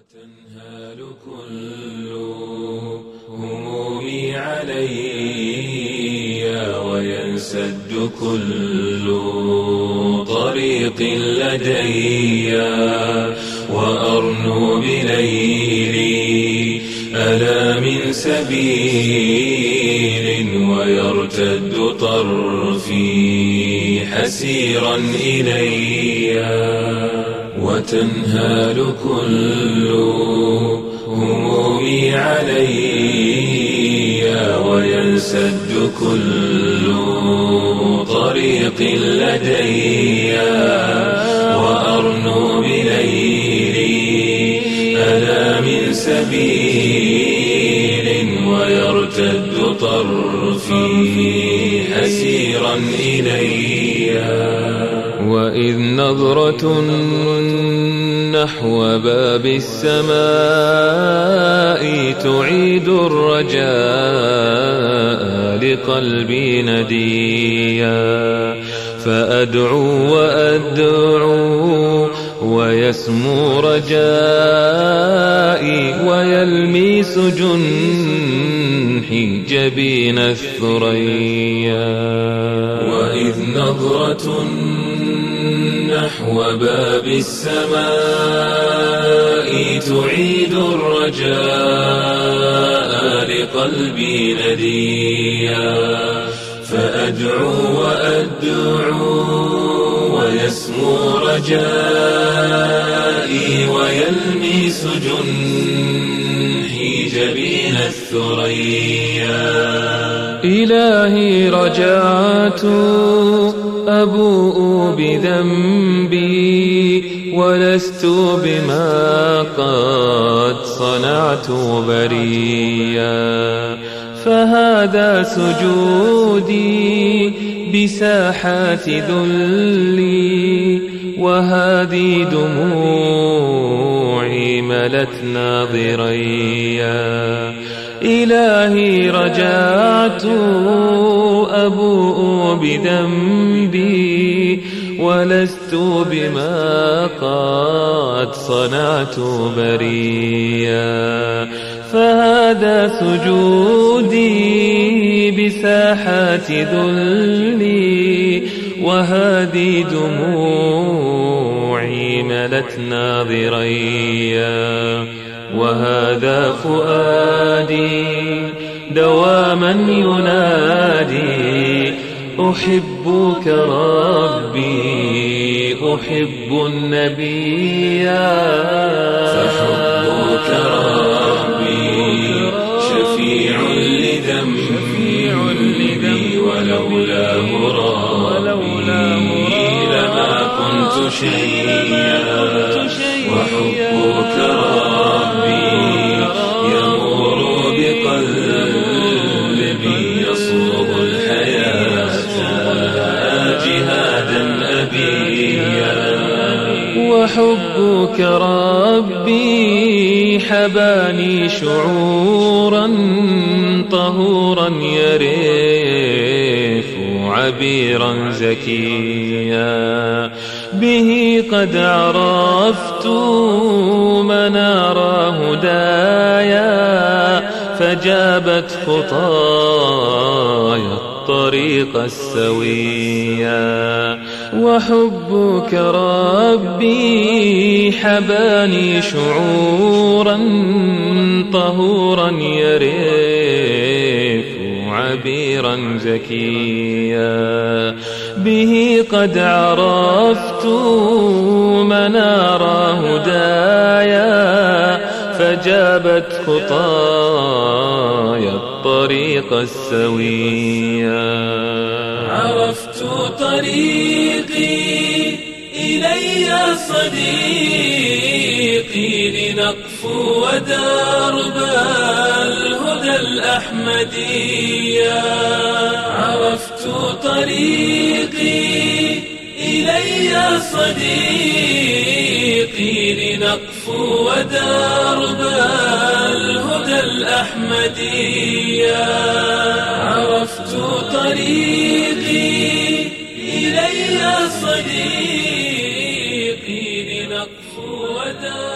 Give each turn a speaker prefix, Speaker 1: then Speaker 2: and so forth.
Speaker 1: وتنهال كل همومي علي وينسد كل طريق لدي وأرنو بليلي ألا من سبيل ويرتد طرفي حسيرا إلي وتنهال كل همومي علي وينسد كل طريق لدي وأرنو بليلي ألا من سبيل ويرتد طرفي حسيرا إلي وإذ نظرة نحو باب السماء تعيد الرجاء لقلبي نديا فأدعو وأدعو ويسمو رجائي ويلمس جنحي جبين الثريا وإذ نظرة نحو باب السماء تعيد الرجاء لقلبي نديا فأدعو وأدعو ويسمو رجائي ويلمس جنحي جبين الثريا إلهي رجعت أبوء بذنبي ولست بما قد صنعت بريا فهذا سجودي بساحات ذلي وهذه دموعي ملت ناظريا إلهي رجعت أبوء بذنبي ولست بما قد صنعت بريا فهذا سجودي بساحات ذلي وهذه دموعي ملت ناظريا وهذا فؤادي دواما ينادي أحبك ربي أحب النبي فحبك ربي شفيع لذنبي ولولاه ربي لما كنت شيئا وحبك ربي يمر بقلبي يصوغ الحياة جهادا أبيا وحبك ربي حباني شعورا طهورا يرف عبيرا زكيا به قد عرفت منار هدايا فجابت خطايا الطريق السويا وحبك ربي حباني شعورا طهورا يرف عبيرا زكيا به قد عرفت منار هدايا فجابت خطايا الطريق السويا عرفت طريقي إلي صديقي لنقفو ودرب الهدى الأحمدية عرفت طريقي إلي صديقي لنقفو ودرب الهدى الأحمدية عرفت طريقي إلي صديقي لنقفو ودرب